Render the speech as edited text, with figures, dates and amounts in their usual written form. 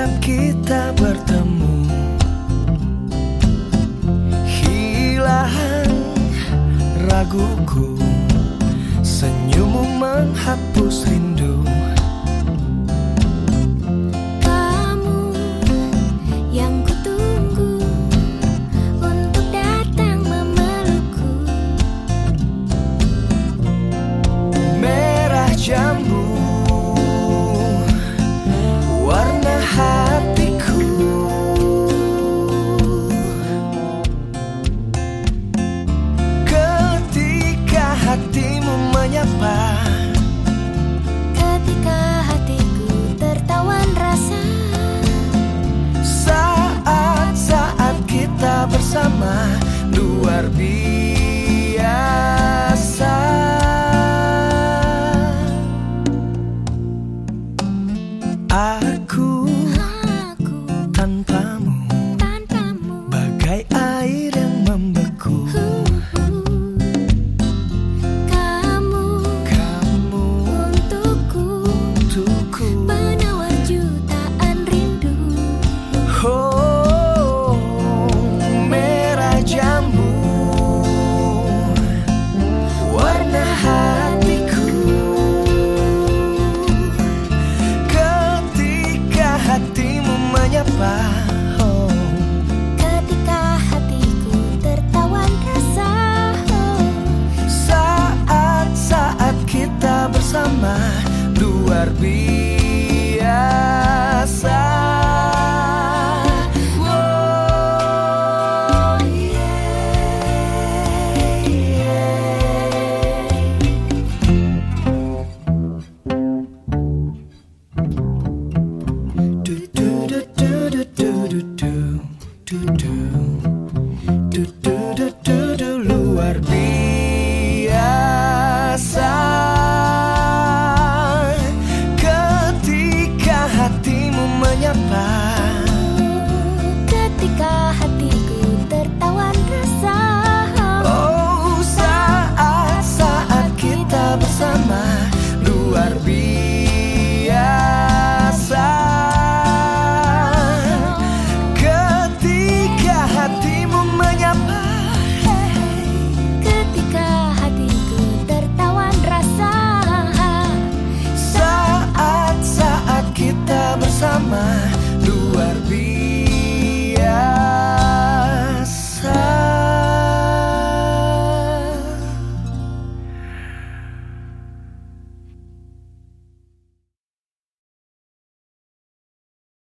saat kita bertemu, hilang raguku, senyummu menghapus rindu. Kamu yang kutunggu untuk datang memelukku. Merah jambu warna hatiku, ketika hatimu menyapa, Ketika hatiku tertawan rasa, saat-saat kita bersama luar biasa. Aku tanpamu bagai air yang membeku. Kamu untukku penawar jutaan rindu. Oh, merah jambu warna hatiku, ketika hatimu menyapa. Oh, Ketika hatiku tertawan rasa, saat-saat kita bersama luar biasa. Oh, do do do do do do do do do do luar biasa. Ketika hatimu menyapa, ketika hatiku tertawan rasa, oh, saat-saat kita bersama luar biasa. Ketika hatimu menyapa, ketika hatiku tertawan rasa, saat-saat kita bersama luar biasa.